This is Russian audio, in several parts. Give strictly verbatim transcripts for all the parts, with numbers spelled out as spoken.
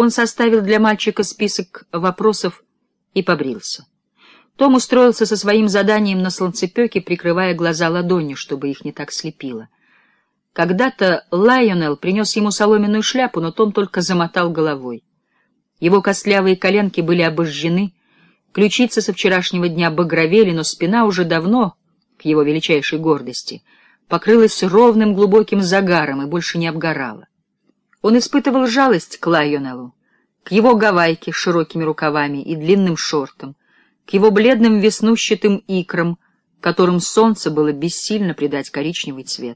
Он составил для мальчика список вопросов и побрился. Том устроился со своим заданием на солнцепёке, прикрывая глаза ладонью, чтобы их не так слепило. Когда-то Лайонелл принес ему соломенную шляпу, но Том только замотал головой. Его костлявые коленки были обожжены, ключицы со вчерашнего дня багровели, но спина уже давно, к его величайшей гордости, покрылась ровным глубоким загаром и больше не обгорала. Он испытывал жалость к Лайонеллу, к его гавайке с широкими рукавами и длинным шортам, к его бледным веснущатым икрам, которым солнце было бессильно придать коричневый цвет.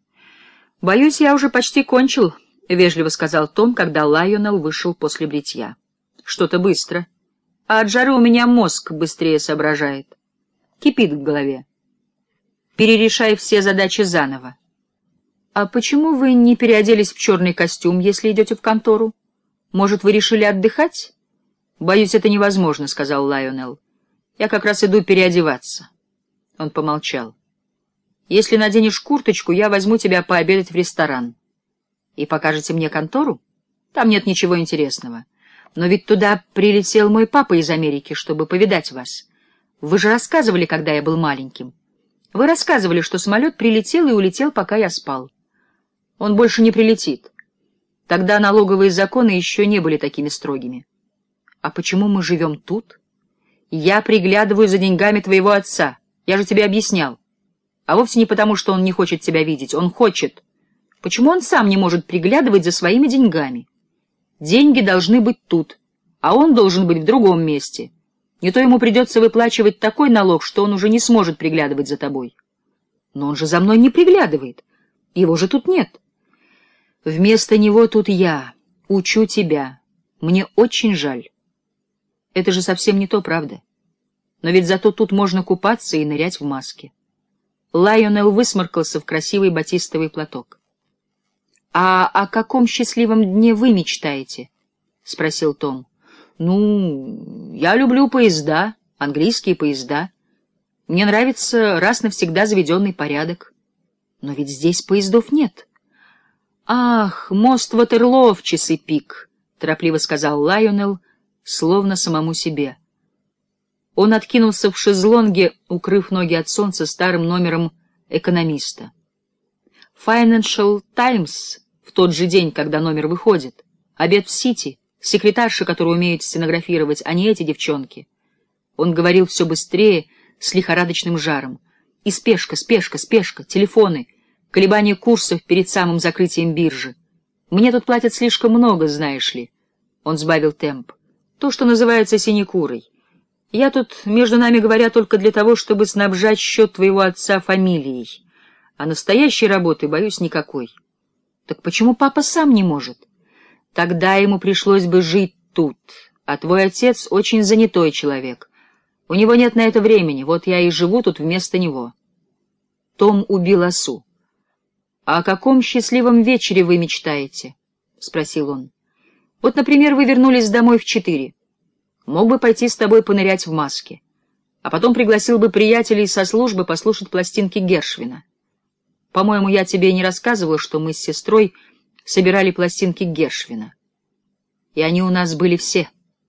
«Боюсь, я уже почти кончил», — вежливо сказал Том, когда Лайонелл вышел после бритья. «Что-то быстро. А от жары у меня мозг быстрее соображает. Кипит в голове. Перерешай все задачи заново. А почему вы не переоделись в черный костюм, если идете в контору? Может, вы решили отдыхать?» «Боюсь, это невозможно», — сказал Лайонелл. «Я как раз иду переодеваться». Он помолчал. «Если наденешь курточку, я возьму тебя пообедать в ресторан. И покажете мне контору? Там нет ничего интересного. Но ведь туда прилетел мой папа из Америки, чтобы повидать вас. Вы же рассказывали, когда я был маленьким. Вы рассказывали, что самолет прилетел и улетел, пока я спал. Он больше не прилетит. Тогда налоговые законы еще не были такими строгими. А почему мы живем тут? Я приглядываю за деньгами твоего отца. Я же тебе объяснял. А вовсе не потому, что он не хочет тебя видеть. Он хочет. Почему он сам не может приглядывать за своими деньгами? Деньги должны быть тут, а он должен быть в другом месте. Не то ему придется выплачивать такой налог, что он уже не сможет приглядывать за тобой. Но он же за мной не приглядывает. Его же тут нет. Вместо него тут я. Учу тебя. Мне очень жаль. Это же совсем не то, правда? Но ведь зато тут можно купаться и нырять в маске. Лайонелл высморкался в красивый батистовый платок. — А о каком счастливом дне вы мечтаете? — спросил Том. — Ну, я люблю поезда, английские поезда. Мне нравится раз навсегда заведенный порядок. Но ведь здесь поездов нет. — Ах, мост Ватерлоо в часы пик, — торопливо сказал Лайонелл, словно самому себе. Он откинулся в шезлонге, укрыв ноги от солнца старым номером «Экономиста». Financial Times в тот же день, когда номер выходит. Обед в Сити, секретарши, которые умеют стенографировать, а не эти девчонки. Он говорил все быстрее, с лихорадочным жаром. И спешка, спешка, спешка, телефоны, колебания курсов перед самым закрытием биржи. Мне тут платят слишком много, знаешь ли. Он сбавил темп. То, что называется синекурой. Я тут, между нами говоря, только для того, чтобы снабжать счет твоего отца фамилией. А настоящей работы, боюсь, никакой. Так почему папа сам не может? Тогда ему пришлось бы жить тут. А твой отец очень занятой человек. У него нет на это времени, вот я и живу тут вместо него. Том убил осу. — А о каком счастливом вечере вы мечтаете? — спросил он. — Вот, например, вы вернулись домой в четыре. Мог бы пойти с тобой понырять в маске. А потом пригласил бы приятелей со службы послушать пластинки Гершвина. По-моему, я тебе не рассказывала, что мы с сестрой собирали пластинки Гершвина. И они у нас были все.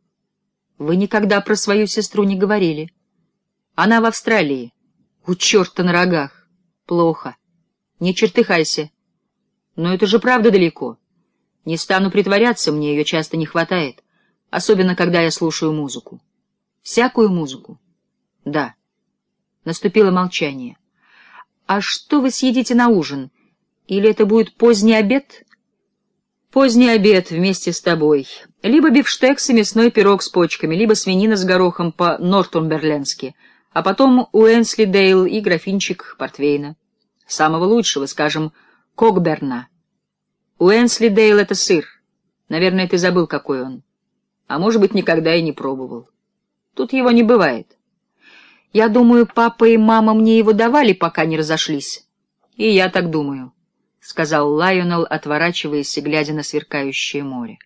Вы никогда про свою сестру не говорили. Она в Австралии. У черта на рогах. Плохо. Не чертыхайся. Но это же правда далеко. Не стану притворяться, мне ее часто не хватает. Особенно, когда я слушаю музыку. Всякую музыку. Да. Наступило молчание. А что вы съедите на ужин? Или это будет поздний обед? Поздний обед вместе с тобой. Либо бифштекс и мясной пирог с почками, либо свинина с горохом по-нортумберленски, а потом Уэнслидейл и графинчик портвейна. Самого лучшего, скажем, Кокберна. Уэнслидейл — это сыр. Наверное, ты забыл, какой он. А может быть, никогда и не пробовал. Тут его не бывает. Я думаю, папа и мама мне его давали, пока не разошлись. И я так думаю, — сказал Лайонелл, отворачиваясь и глядя на сверкающее море.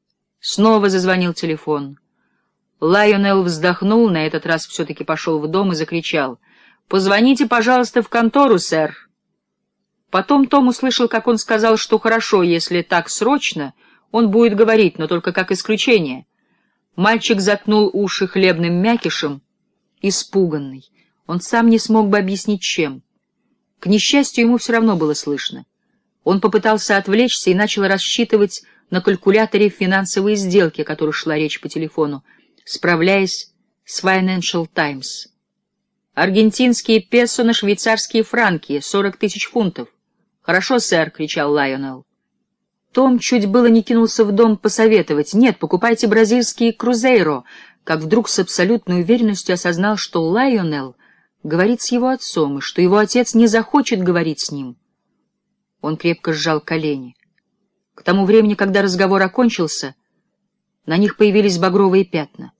Снова зазвонил телефон. Лайонелл вздохнул, на этот раз все-таки пошел в дом и закричал: «Позвоните, пожалуйста, в контору, сэр». Потом Том услышал, как он сказал, что хорошо, если так срочно, Он будет говорить, но только как исключение. Мальчик заткнул уши хлебным мякишем, испуганный. Он сам не смог бы объяснить, чем. К несчастью, ему все равно было слышно. Он попытался отвлечься и начал рассчитывать на калькуляторе финансовые сделки, о которых шла речь по телефону, справляясь с Financial Times. «Аргентинские песо на швейцарские франки, сорок тысяч фунтов». «Хорошо, сэр», — кричал Лайонелл. Том чуть было не кинулся в дом посоветовать. «Нет, покупайте бразильские крузейро», как вдруг с абсолютной уверенностью осознал, что Лайонелл говорит с его отцом, и что его отец не захочет говорить с ним. Он крепко сжал колени. К тому времени, когда разговор окончился, на них появились багровые пятна.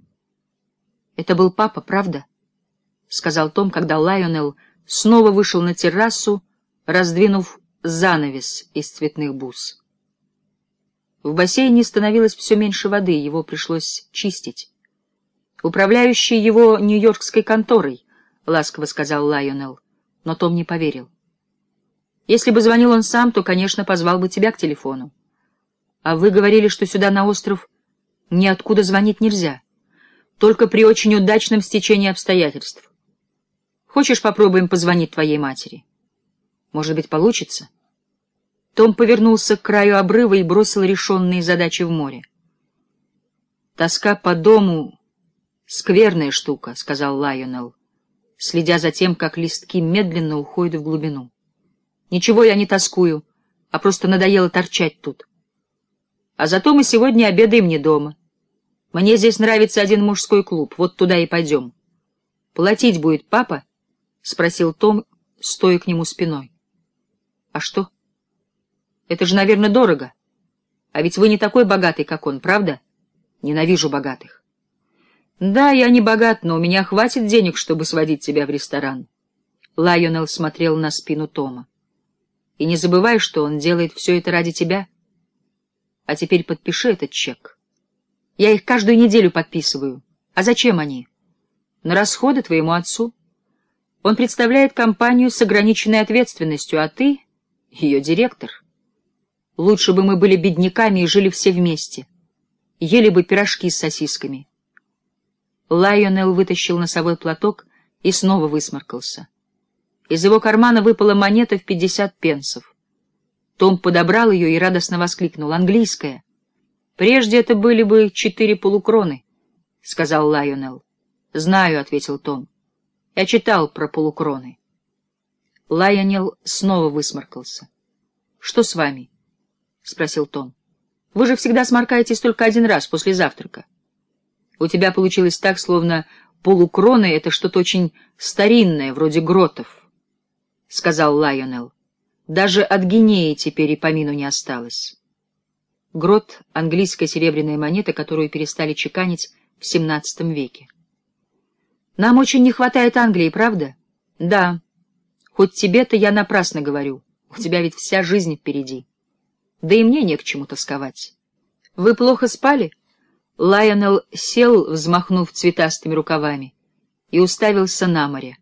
«Это был папа, правда?» — сказал Том, когда Лайонелл снова вышел на террасу, раздвинув занавес из цветных бус. В бассейне становилось все меньше воды, его пришлось чистить. «Управляющий его нью-йоркской конторой», — ласково сказал Лайонелл, но Том не поверил. «Если бы звонил он сам, то, конечно, позвал бы тебя к телефону. А вы говорили, что сюда на остров ниоткуда звонить нельзя, только при очень удачном стечении обстоятельств. Хочешь, попробуем позвонить твоей матери? Может быть, получится?» Том повернулся к краю обрыва и бросил решенные задачи в море. «Тоска по дому — скверная штука», — сказал Лайонелл, следя за тем, как листки медленно уходят в глубину. «Ничего я не тоскую, а просто надоело торчать тут. А зато мы сегодня обедаем не дома. Мне здесь нравится один мужской клуб, вот туда и пойдем». «Платить будет папа?» — спросил Том, стоя к нему спиной. «А что? Это же, наверное, дорого. А ведь вы не такой богатый, как он, правда? Ненавижу богатых». «Да, я не богат, но у меня хватит денег, чтобы сводить тебя в ресторан». Лайонелл смотрел на спину Тома. «И не забывай, что он делает все это ради тебя. А теперь подпиши этот чек. Я их каждую неделю подписываю. А зачем они? На расходы твоему отцу. Он представляет компанию с ограниченной ответственностью, а ты — ее директор. Лучше бы мы были бедняками и жили все вместе. Ели бы пирожки с сосисками». Лайонелл вытащил носовой платок и снова высморкался. Из его кармана выпала монета в пятьдесят пенсов. Том подобрал ее и радостно воскликнул: «Английская!» «Прежде это были бы четыре полукроны», — сказал Лайонелл. «Знаю», — ответил Том. «Я читал про полукроны». Лайонелл снова высморкался. «Что с вами?» — спросил Том. «Вы же всегда сморкаетесь только один раз после завтрака. У тебя получилось так, словно полукроны — это что-то очень старинное, вроде гротов», — сказал Лайонелл. «Даже от гинеи теперь и помину не осталось». Грот — английская серебряная монета, которую перестали чеканить в семнадцатом веке. «Нам очень не хватает Англии, правда?» «Да. Хоть тебе-то я напрасно говорю. У тебя ведь вся жизнь впереди. Да и мне не к чему тосковать. Вы плохо спали?» Лайонелл сел, взмахнув цветастыми рукавами, и уставился на море.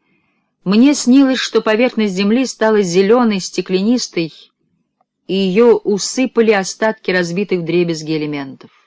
«Мне снилось, что поверхность земли стала зеленой, стеклянистой, и ее усыпали остатки разбитых вдребезги элементов.